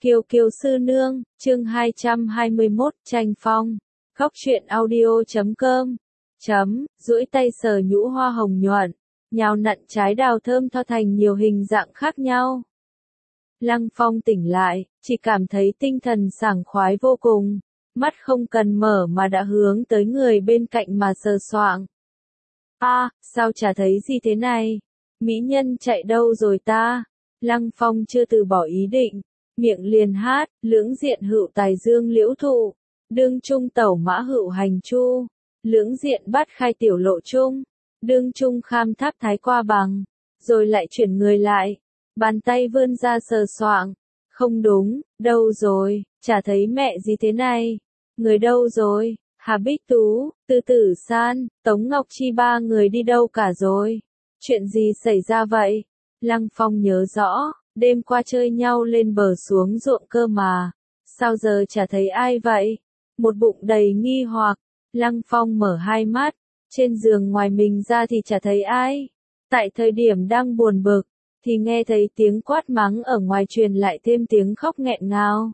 Kiều Kiều sư nương, chương 221, tranh phong. Góc truyện audio.com. Duỗi tay sờ nhũ hoa hồng nhuận, nhào nặn trái đào thơm tho thành nhiều hình dạng khác nhau. Lăng Phong tỉnh lại, chỉ cảm thấy tinh thần sảng khoái vô cùng, mắt không cần mở mà đã hướng tới người bên cạnh mà sờ soạng. Sao chả thấy gì thế này? Mỹ nhân chạy đâu rồi ta? Lăng Phong chưa từ bỏ ý định, miệng liền hát, lưỡng diện hữu tài dương liễu thụ, đương trung tẩu mã hữu hành chu, lưỡng diện bát khai tiểu lộ trung, đương trung kham tháp thái qua bằng, rồi lại chuyển người lại, bàn tay vươn ra sờ soạng, không đúng, đâu rồi, chả thấy mẹ gì thế này, người đâu rồi, Hà Bích Tú, Tư Tử San, Tống Ngọc Chi ba người đi đâu cả rồi, chuyện gì xảy ra vậy? Lăng Phong nhớ rõ, đêm qua chơi nhau lên bờ xuống ruộng cơ mà, sao giờ chả thấy ai vậy? Một bụng đầy nghi hoặc, Lăng Phong mở hai mắt, trên giường ngoài mình ra thì chả thấy ai. Tại thời điểm đang buồn bực, thì nghe thấy tiếng quát mắng ở ngoài truyền lại thêm tiếng khóc nghẹn ngào.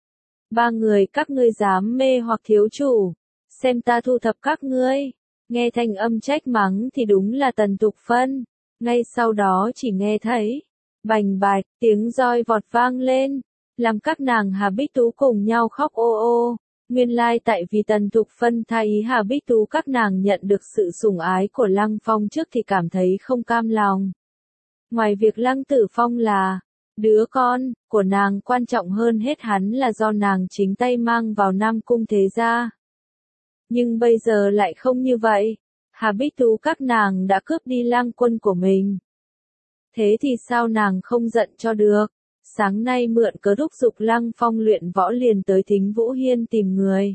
Ba người các ngươi dám mê hoặc thiếu chủ, xem ta thu thập các ngươi. Nghe thanh âm trách mắng thì đúng là Tần Tục Phân. Ngay sau đó chỉ nghe thấy bành bạch, tiếng roi vọt vang lên, làm các nàng Hà Bích Tú cùng nhau khóc ô ô. Nguyên lai tại vì Tần Tục Phân thay ý Hà Bích Tú các nàng nhận được sự sủng ái của Lăng Phong trước thì cảm thấy không cam lòng. Ngoài việc Lăng Tử Phong là đứa con của nàng, quan trọng hơn hết hắn là do nàng chính tay mang vào Nam Cung thế gia. Nhưng bây giờ lại không như vậy. Hà Bích Tú các nàng đã cướp đi lang quân của mình. Thế thì sao nàng không giận cho được? Sáng nay mượn cớ thúc giục Lăng Phong luyện võ liền tới Thính Vũ Hiên tìm người.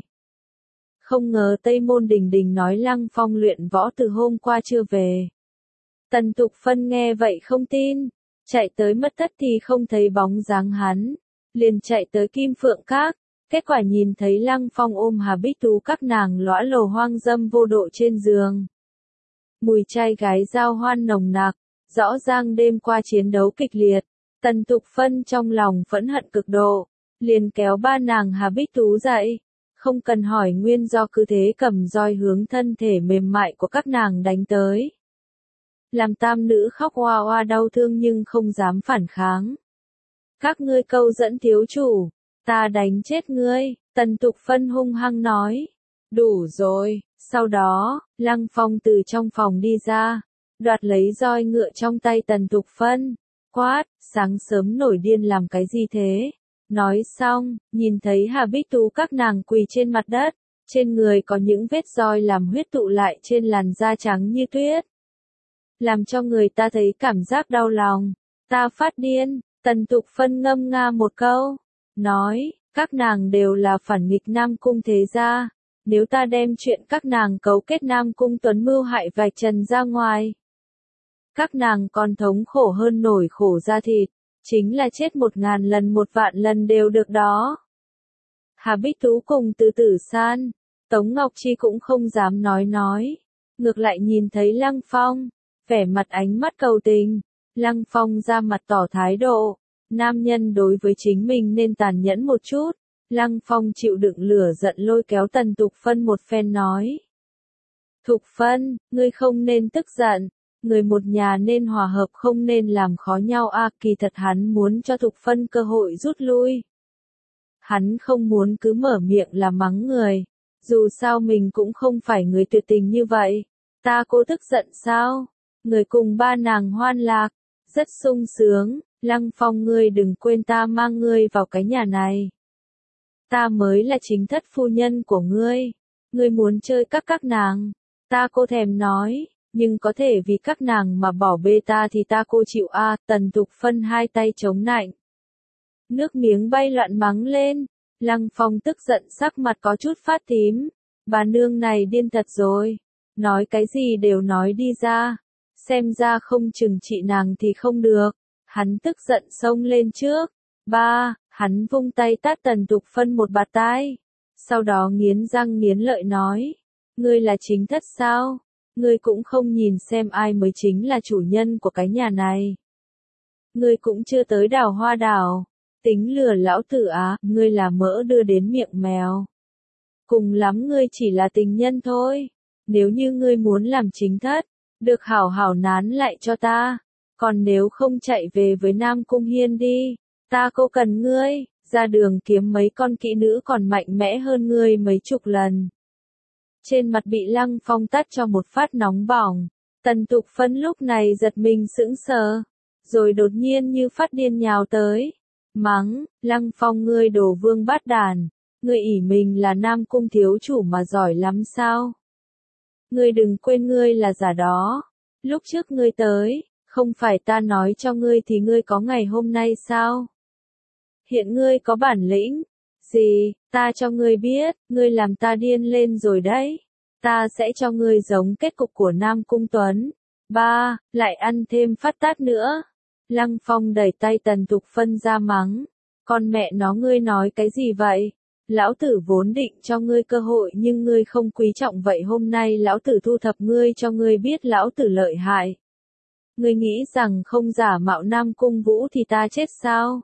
Không ngờ Tây Môn Đình Đình nói Lăng Phong luyện võ từ hôm qua chưa về. Tần Tục Phân nghe vậy không tin, chạy tới mất tất thì không thấy bóng dáng hắn, liền chạy tới Kim Phượng Các. Kết quả nhìn thấy Lăng Phong ôm Hà Bích Tú các nàng lõa lồ hoang dâm vô độ trên giường. Mùi trai gái giao hoan nồng nặc, rõ ràng đêm qua chiến đấu kịch liệt. Tần Tục Phân trong lòng phẫn hận cực độ, liền kéo ba nàng Hà Bích Tú dậy, không cần hỏi nguyên do cứ thế cầm roi hướng thân thể mềm mại của các nàng đánh tới. Làm tam nữ khóc oa oa đau thương nhưng không dám phản kháng. Các ngươi câu dẫn thiếu chủ, ta đánh chết ngươi, Tần Tục Phân hung hăng nói. Đủ rồi, sau đó, Lăng Phong từ trong phòng đi ra, đoạt lấy roi ngựa trong tay Tần Tục Phân, quát, sáng sớm nổi điên làm cái gì thế? Nói xong, nhìn thấy Hà Bích Tú các nàng quỳ trên mặt đất, trên người có những vết roi làm huyết tụ lại trên làn da trắng như tuyết. Làm cho người ta thấy cảm giác đau lòng, ta phát điên, Tần Tục Phân ngâm nga một câu, nói, các nàng đều là phản nghịch Nam Cung thế gia, nếu ta đem chuyện các nàng cấu kết Nam Cung Tuấn mưu hại vạch trần ra ngoài, các nàng còn thống khổ hơn nổi khổ da thịt, chính là chết 1000 lần 1.000.000 lần đều được đó. Hà Bích Tú cùng Từ Tử San, Tống Ngọc Chi cũng không dám nói, ngược lại nhìn thấy Lăng Phong, vẻ mặt ánh mắt cầu tình, Lăng Phong ra mặt tỏ thái độ, nam nhân đối với chính mình nên tàn nhẫn một chút. Lăng Phong chịu đựng lửa giận lôi kéo Tần Tục Phân một phen nói. Thục Phân, ngươi không nên tức giận, người một nhà nên hòa hợp không nên làm khó nhau kỳ thật hắn muốn cho Thục Phân cơ hội rút lui. Hắn không muốn cứ mở miệng là mắng người, dù sao mình cũng không phải người tuyệt tình như vậy. Ta cố tức giận sao? Người cùng ba nàng hoan lạc, rất sung sướng, Lăng Phong ngươi đừng quên ta mang ngươi vào cái nhà này. Ta mới là chính thất phu nhân của ngươi muốn chơi các nàng, ta cô thèm nói, nhưng có thể vì các nàng mà bỏ bê ta thì ta cô chịu Tần Tục Phân hai tay chống nạnh. Nước miếng bay loạn mắng lên, Lăng Phong tức giận sắc mặt có chút phát tím, bà nương này điên thật rồi, nói cái gì đều nói đi ra, xem ra không chừng trị nàng thì không được, hắn tức giận xông lên trước, hắn vung tay tát Tần Tục Phân một bạt tai, sau đó nghiến răng nghiến lợi nói, ngươi là chính thất sao, ngươi cũng không nhìn xem ai mới chính là chủ nhân của cái nhà này. Ngươi cũng chưa tới Đào Hoa Đảo, Tính lừa lão tử á, ngươi là mỡ đưa đến miệng mèo. Cùng lắm ngươi chỉ là tình nhân thôi. Nếu như ngươi muốn làm chính thất, được hảo hảo nán lại cho ta. Còn nếu không chạy về với Nam Cung Hiên đi, ta cô cần ngươi, ra đường kiếm mấy con kỹ nữ còn mạnh mẽ hơn ngươi mấy chục lần. Trên mặt bị Lăng Phong tát cho một phát nóng bỏng, Tần Tục Phân lúc này giật mình sững sờ, rồi đột nhiên như phát điên nhào tới, mắng, Lăng Phong ngươi đồ vương bát đàn, ngươi ỷ mình là Nam Cung thiếu chủ mà giỏi lắm sao? Ngươi đừng quên ngươi là giả đó, lúc trước ngươi tới, không phải ta nói cho ngươi thì ngươi có ngày hôm nay sao? Hiện ngươi có bản lĩnh, gì, ta cho ngươi biết, ngươi làm ta điên lên rồi đấy. Ta sẽ cho ngươi giống kết cục của Nam Cung Tuấn. Ba, lại ăn thêm phát tát nữa. Lăng Phong đẩy tay Tần Tục Phân ra mắng. Con mẹ nó ngươi nói cái gì vậy? Lão tử vốn định cho ngươi cơ hội nhưng ngươi không quý trọng vậy hôm nay lão tử thu thập ngươi cho ngươi biết lão tử lợi hại. Ngươi nghĩ rằng không giả mạo Nam Cung Vũ thì ta chết sao?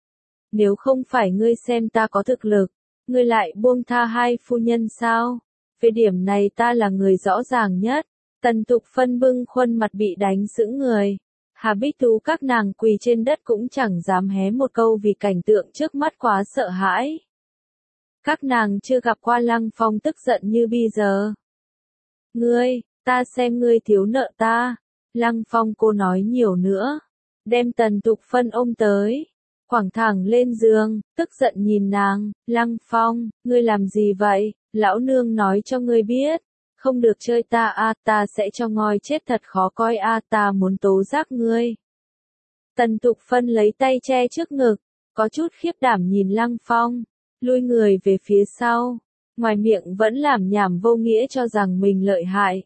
Nếu không phải ngươi xem ta có thực lực, ngươi lại buông tha hai phu nhân sao? Về điểm này ta là người rõ ràng nhất. Tần Tục Phân bưng khuôn mặt bị đánh sững người. Hà Bích Tú các nàng quỳ trên đất cũng chẳng dám hé một câu vì cảnh tượng trước mắt quá sợ hãi. Các nàng chưa gặp qua Lăng Phong tức giận như bây giờ. Ngươi, ta xem ngươi thiếu nợ ta. Lăng Phong cô nói nhiều nữa. Đem Tần Tục Phân ôm tới. Quẳng thẳng lên giường, tức giận nhìn nàng, Lăng Phong, ngươi làm gì vậy, lão nương nói cho ngươi biết, không được chơi ta ta sẽ cho ngoi chết thật khó coi ta muốn tố giác ngươi. Tần Tục Phân lấy tay che trước ngực, có chút khiếp đảm nhìn Lăng Phong, lui người về phía sau, ngoài miệng vẫn làm nhảm vô nghĩa cho rằng mình lợi hại.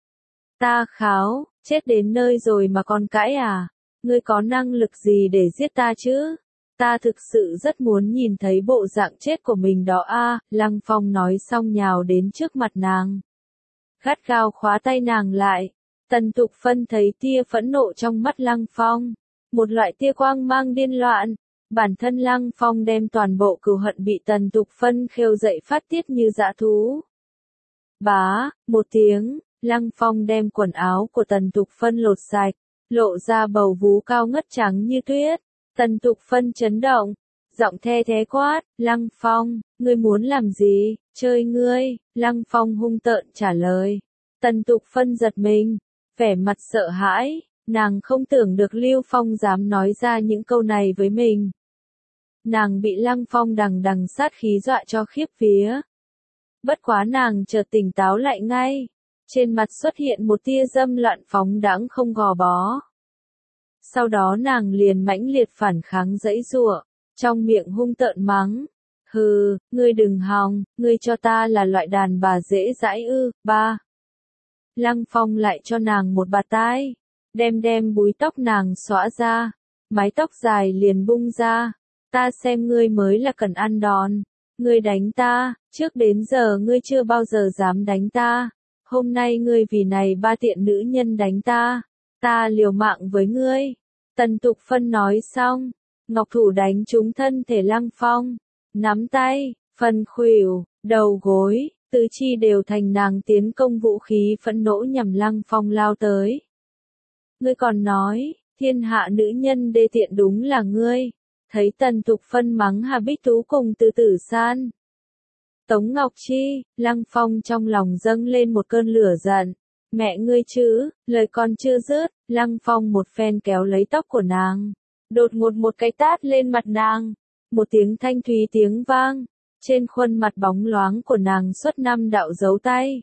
Ta kháo, chết đến nơi rồi mà còn cãi à, ngươi có năng lực gì để giết ta chứ? Ta thực sự rất muốn nhìn thấy bộ dạng chết của mình đó Lăng Phong nói xong nhào đến trước mặt nàng. Gắt gao khóa tay nàng lại. Tần Tục Phân thấy tia phẫn nộ trong mắt Lăng Phong. Một loại tia quang mang điên loạn. Bản thân Lăng Phong đem toàn bộ cừu hận bị Tần Tục Phân khêu dậy phát tiết như dã thú. Bá, một tiếng, Lăng Phong đem quần áo của Tần Tục Phân lột sạch, lộ ra bầu vú cao ngất trắng như tuyết. Tần Tục Phân chấn động, giọng the thế quát, Lăng Phong, ngươi muốn làm gì, chơi ngươi, Lăng Phong hung tợn trả lời. Tần Tục Phân giật mình, vẻ mặt sợ hãi, nàng không tưởng được Lưu Phong dám nói ra những câu này với mình. Nàng bị Lăng Phong đằng đằng sát khí dọa cho khiếp vía. Bất quá nàng chợt tỉnh táo lại ngay, trên mặt xuất hiện một tia dâm loạn phóng đãng không gò bó. Sau đó nàng liền mãnh liệt phản kháng giãy giụa, trong miệng hung tợn mắng. Hừ, ngươi đừng hòng, ngươi cho ta là loại đàn bà dễ dãi ư, ba. Lăng Phong lại cho nàng một bạt tai, đem búi tóc nàng xõa ra, mái tóc dài liền bung ra. Ta xem ngươi mới là cần ăn đòn, ngươi đánh ta, trước đến giờ ngươi chưa bao giờ dám đánh ta, hôm nay ngươi vì này ba tiện nữ nhân đánh ta. Ta liều mạng với ngươi. Tần Tục Phân nói xong, ngọc thủ đánh trúng thân thể Lăng Phong, nắm tay, phần khuỷu, đầu gối, tứ chi đều thành nàng tiến công vũ khí phẫn nộ nhằm Lăng Phong lao tới. Ngươi còn nói, thiên hạ nữ nhân đê tiện đúng là ngươi. Thấy Tần Tục Phân mắng Hà Bích Tú cùng Từ Tử San, Tống Ngọc Chi, Lăng Phong trong lòng dâng lên một cơn lửa giận. Mẹ ngươi chứ, lời còn chưa dứt, Lăng Phong một phen kéo lấy tóc của nàng, đột ngột một cái tát lên mặt nàng, một tiếng thanh thúy tiếng vang, trên khuôn mặt bóng loáng của nàng xuất 5 đạo dấu tay.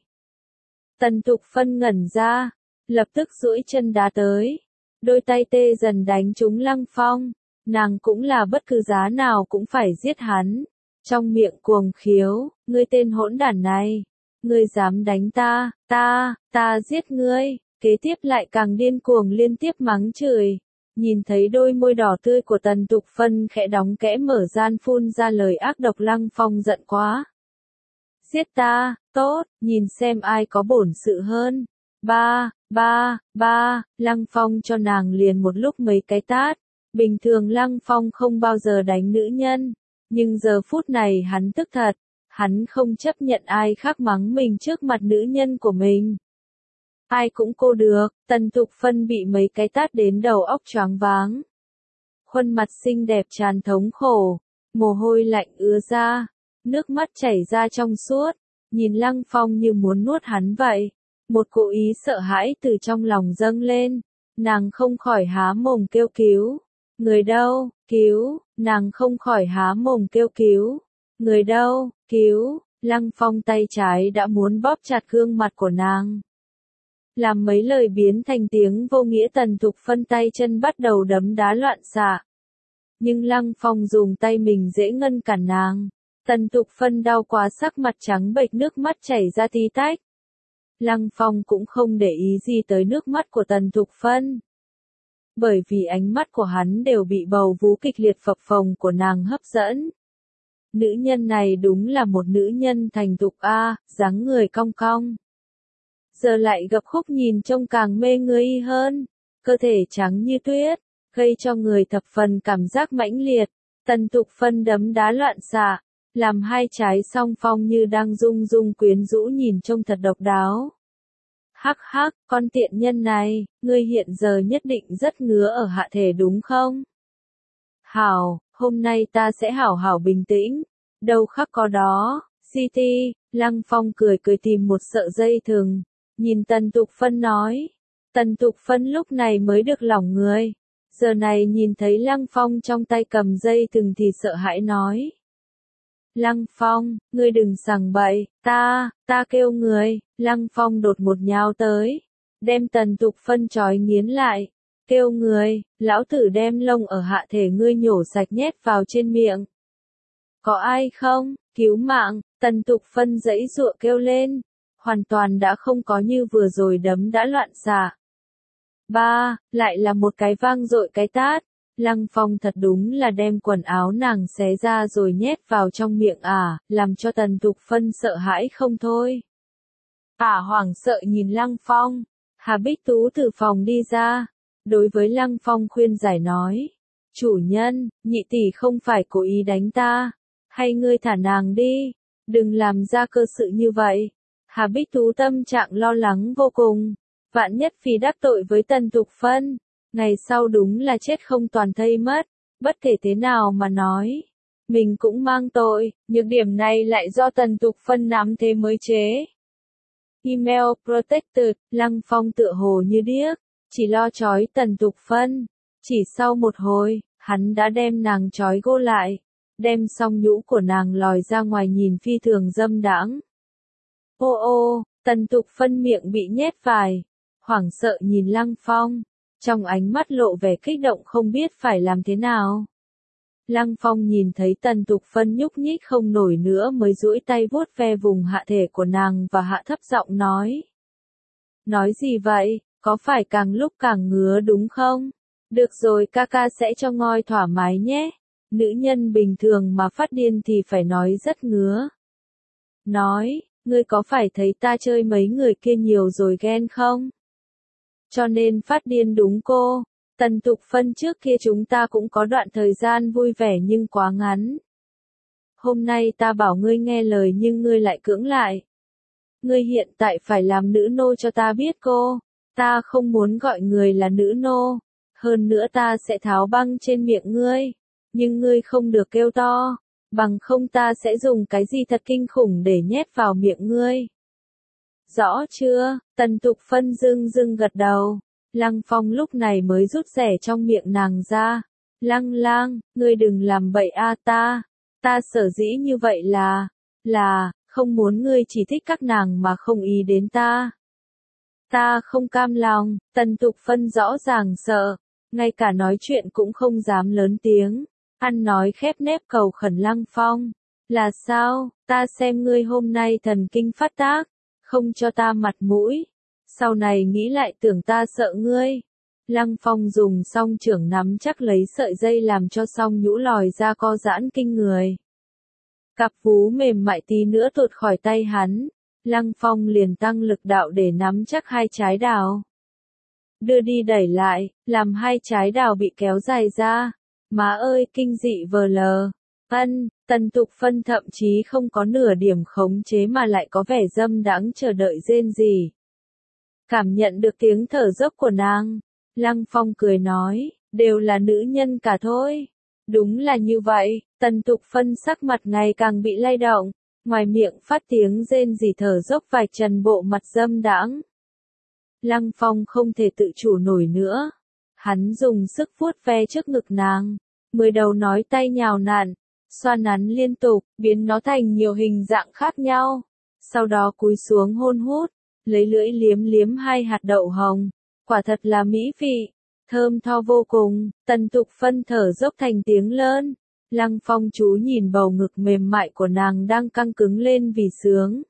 Tần Tục Phân ngẩn ra, lập tức duỗi chân đá tới, đôi tay tê dần đánh trúng Lăng Phong, nàng cũng là bất cứ giá nào cũng phải giết hắn, trong miệng cuồng khiếu, ngươi tên hỗn đản này. Ngươi dám đánh ta, ta giết ngươi, kế tiếp lại càng điên cuồng liên tiếp mắng chửi. Nhìn thấy đôi môi đỏ tươi của Tần Tục Phân khẽ đóng kẽ mở gian phun ra lời ác độc Lăng Phong giận quá. Giết ta, tốt, nhìn xem ai có bổn sự hơn. Ba, Lăng Phong cho nàng liền một lúc mấy cái tát, Bình thường Lăng Phong không bao giờ đánh nữ nhân, nhưng giờ phút này hắn tức thật, hắn không chấp nhận ai khác mắng mình trước mặt nữ nhân của mình. Ai cũng cô được, Tần Thục Phân bị mấy cái tát đến đầu óc choáng váng. Khuôn mặt xinh đẹp tràn thống khổ, mồ hôi lạnh ứa ra, nước mắt chảy ra trong suốt, nhìn Lăng Phong như muốn nuốt hắn vậy. Một cỗ ý sợ hãi từ trong lòng dâng lên, nàng không khỏi há mồm kêu cứu. Người đâu, cứu, nàng không khỏi há mồm kêu cứu. Người đâu, cứu, Lăng Phong tay trái đã muốn bóp chặt gương mặt của nàng. Làm mấy lời biến thành tiếng vô nghĩa. Tần Thục Phân tay chân bắt đầu đấm đá loạn xạ. Nhưng Lăng Phong dùng tay mình dễ ngăn cản nàng. Tần Thục Phân đau quá sắc mặt trắng bệch, nước mắt chảy ra tí tách. Lăng Phong cũng không để ý gì tới nước mắt của Tần Thục Phân. Bởi vì ánh mắt của hắn đều bị bầu vú kịch liệt phập phồng của nàng hấp dẫn. Nữ nhân này đúng là một nữ nhân thành thục a, dáng người cong cong. Giờ lại gập khúc nhìn trông càng mê người hơn, cơ thể trắng như tuyết, gây cho người thập phần cảm giác mãnh liệt. Tần Thục Phân đấm đá loạn xạ, làm hai trái song phong như đang rung rung quyến rũ, nhìn trông thật độc đáo. Hắc hắc, con tiện nhân này, ngươi hiện giờ nhất định rất ngứa ở hạ thể đúng không? Hảo, hôm nay ta sẽ hảo hảo bình tĩnh, đâu khắc có đó. City, Lăng Phong cười cười tìm một sợi dây thừng, nhìn Tần Thục Phân nói. Tần Thục Phân lúc này mới được lỏng người, giờ này nhìn thấy Lăng Phong trong tay cầm dây thừng thì sợ hãi nói. Lăng Phong, ngươi đừng sằng bậy, ta kêu người. Lăng Phong đột một nhào tới, đem Tần Thục Phân trói nghiến lại, kêu người, lão tử đem lông ở hạ thể ngươi nhổ sạch nhét vào trên miệng. Có ai không, cứu mạng. Tần Thục Phân giãy giụa kêu lên, hoàn toàn đã không có như vừa rồi đấm đã loạn xạ. Ba, lại là một cái vang dội cái tát. Lăng Phong thật đúng là đem quần áo nàng xé ra rồi nhét vào trong miệng làm cho Tần Thục Phân sợ hãi không thôi. Hoảng sợ nhìn Lăng Phong, Hà Bích Tú từ phòng đi ra, đối với Lăng Phong khuyên giải nói. Chủ nhân, nhị tỷ không phải cố ý đánh ta, hay ngươi thả nàng đi, đừng làm ra cơ sự như vậy. Hà Bích Tú tâm trạng lo lắng vô cùng, vạn nhất vì đắc tội với Tần Thục Phân, ngày sau đúng là chết không toàn thây mất. Bất kể thế nào mà nói, mình cũng mang tội, nhược điểm này lại do Tần Thục Phân nắm thế mới chế. Email Protected, Lăng Phong tựa hồ như điếc, chỉ lo trói Tần Thục Phân. Chỉ sau một hồi, hắn đã đem nàng trói gô lại, đem song nhũ của nàng lòi ra ngoài nhìn phi thường dâm đãng. Ô, Tần Thục Phân miệng bị nhét vải, hoảng sợ nhìn Lăng Phong, trong ánh mắt lộ vẻ kích động không biết phải làm thế nào. Lăng Phong nhìn thấy Tần Thục Phân nhúc nhích không nổi nữa mới duỗi tay vuốt ve vùng hạ thể của nàng và hạ thấp giọng nói. Nói gì vậy, có phải càng lúc càng ngứa đúng không? Được rồi, ca ca sẽ cho ngoi thoải mái nhé. Nữ nhân bình thường mà phát điên thì phải nói rất ngứa. Nói, ngươi có phải thấy ta chơi mấy người kia nhiều rồi ghen không? Cho nên phát điên đúng cô. Tần Thục Phân trước kia chúng ta cũng có đoạn thời gian vui vẻ nhưng quá ngắn. Hôm nay ta bảo ngươi nghe lời nhưng ngươi lại cưỡng lại. Ngươi hiện tại phải làm nữ nô cho ta biết cô. Ta không muốn gọi người là nữ nô. Hơn nữa ta sẽ tháo băng trên miệng ngươi. Nhưng ngươi không được kêu to. Bằng không ta sẽ dùng cái gì thật kinh khủng để nhét vào miệng ngươi. Rõ chưa? Tần Thục Phân dưng gật đầu. Lăng Phong lúc này mới rút rẻ trong miệng nàng ra. Lăng, ngươi đừng làm bậy ta sở dĩ như vậy là, không muốn ngươi chỉ thích các nàng mà không ý đến ta. Ta không cam lòng. Tần Thục Phân rõ ràng sợ, ngay cả nói chuyện cũng không dám lớn tiếng, ăn nói khép nép cầu khẩn Lăng Phong. Là sao, ta xem ngươi hôm nay thần kinh phát tác, không cho ta mặt mũi. Sau này nghĩ lại tưởng ta sợ ngươi. Lăng Phong dùng song chưởng nắm chắc lấy sợi dây làm cho song nhũ lòi ra co giãn kinh người. Cặp vú mềm mại tí nữa tuột khỏi tay hắn. Lăng Phong liền tăng lực đạo để nắm chắc hai trái đào. đưa đi đẩy lại, làm hai trái đào bị kéo dài ra. Má ơi kinh dị vờ lờ. Tần Tục Phân thậm chí không có nửa điểm khống chế mà lại có vẻ dâm đãng chờ đợi rên rỉ. Cảm nhận được tiếng thở dốc của nàng, Lăng Phong cười nói, đều là nữ nhân cả thôi. Đúng là như vậy, Tần Tục Phân sắc mặt ngày càng bị lay động, ngoài miệng phát tiếng rên rỉ thở dốc vài trần bộ mặt dâm đãng. Lăng Phong không thể tự chủ nổi nữa. Hắn dùng sức vuốt ve trước ngực nàng, 10 đầu nói tay nhào nặn, xoa nắn liên tục, biến nó thành nhiều hình dạng khác nhau. Sau đó cúi xuống hôn hút, lấy lưỡi liếm liếm hai hạt đậu hồng. Quả thật là mỹ vị, thơm tho vô cùng. Tần Tục Phân thở dốc thành tiếng lớn. Lăng Phong chú nhìn bầu ngực mềm mại của nàng đang căng cứng lên vì sướng.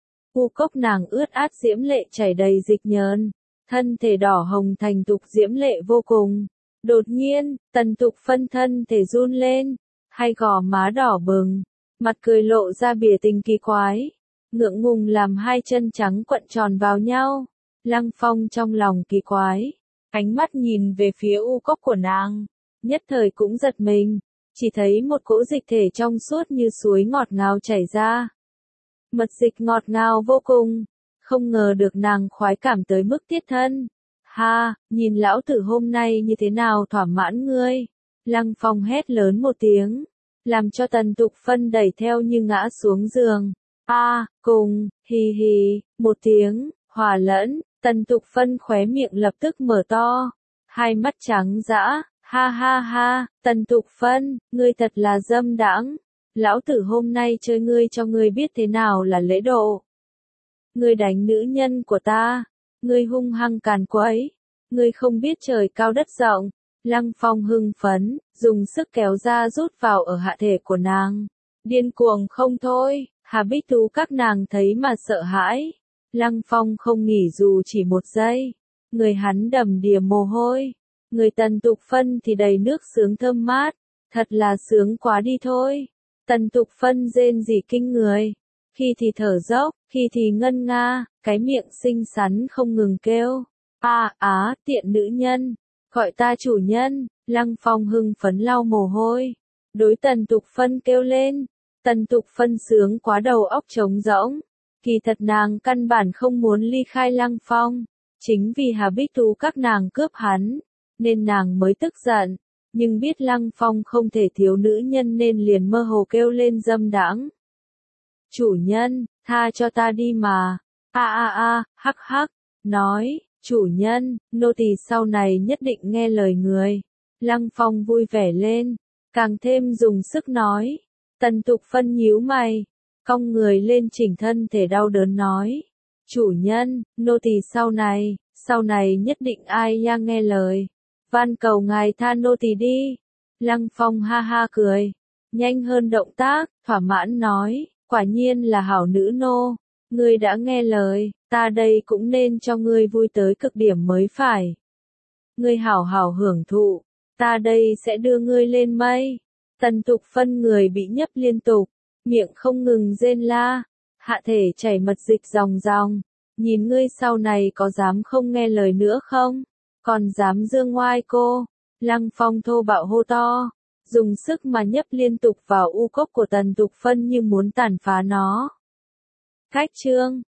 U cốc nàng ướt át diễm lệ chảy đầy dịch nhờn, thân thể đỏ hồng thành tục diễm lệ vô cùng. Đột nhiên, Tần Tục Phân thân thể run lên, hai gò má đỏ bừng, mặt cười lộ ra bỉa tình kỳ quái, ngượng ngùng làm hai chân trắng quặn tròn vào nhau. Lăng Phong trong lòng kỳ quái, ánh mắt nhìn về phía u cốc của nàng, nhất thời cũng giật mình, chỉ thấy một cỗ dịch thể trong suốt như suối ngọt ngào chảy ra. Mật dịch ngọt ngào vô cùng, không ngờ được nàng khoái cảm tới mức tiết thân. Ha, nhìn lão tử hôm nay như thế nào thỏa mãn ngươi. Lăng Phong hét lớn một tiếng, làm cho Tần Tục Phân đẩy theo như ngã xuống giường. Cùng, hì hì, một tiếng, hòa lẫn, Tần Tục Phân khóe miệng lập tức mở to, hai mắt trắng dã, ha ha ha, Tần Tục Phân, ngươi thật là dâm đãng. Lão tử hôm nay chơi ngươi cho ngươi biết thế nào là lễ độ. Ngươi đánh nữ nhân của ta, ngươi hung hăng càn quấy, ngươi không biết trời cao đất rộng. Lăng Phong hưng phấn, dùng sức kéo ra rút vào ở hạ thể của nàng. Điên cuồng không thôi, Hà Bích Tú các nàng thấy mà sợ hãi. Lăng Phong không nghỉ dù chỉ một giây. Người hắn đầm đìa mồ hôi. Người Tần Tục Phân thì đầy nước sướng thơm mát. Thật là sướng quá đi thôi. Tần Tục Phân rên rỉ kinh người. Khi thì thở dốc, khi thì ngân nga, cái miệng xinh xắn không ngừng kêu. Tiện nữ nhân. Gọi ta chủ nhân. Lăng Phong hưng phấn lau mồ hôi. Đối Tần Tục Phân kêu lên. Tần Tục Phân sướng quá đầu óc trống rỗng. Kỳ thật nàng căn bản không muốn ly khai Lăng Phong. Chính vì Hà Bích Tú các nàng cướp hắn, nên nàng mới tức giận. Nhưng biết Lăng Phong không thể thiếu nữ nhân nên liền mơ hồ kêu lên dâm đãng. Chủ nhân, tha cho ta đi mà. Hắc hắc. Nói, chủ nhân, nô tỳ sau này nhất định nghe lời người. Lăng Phong vui vẻ lên, càng thêm dùng sức nói. Tần Tục Phân nhíu mày, cong người lên chỉnh thân thể đau đớn nói. Chủ nhân, nô tỳ sau này nhất định ai ya nghe lời. Van cầu ngài tha nô tỳ đi. Lăng Phong ha ha cười, nhanh hơn động tác, thỏa mãn nói, quả nhiên là hảo nữ nô. Ngươi đã nghe lời, ta đây cũng nên cho ngươi vui tới cực điểm mới phải. Ngươi hảo hảo hưởng thụ, ta đây sẽ đưa ngươi lên mây. Tần Tục Phân người bị nhấp liên tục, miệng không ngừng rên la, hạ thể chảy mật dịch ròng ròng. Nhìn ngươi sau này có dám không nghe lời nữa không? Còn dám dương ngoai cô? Lăng Phong thô bạo hô to, dùng sức mà nhấp liên tục vào u cốc của Tần Tục Phân như muốn tàn phá nó. Khách chương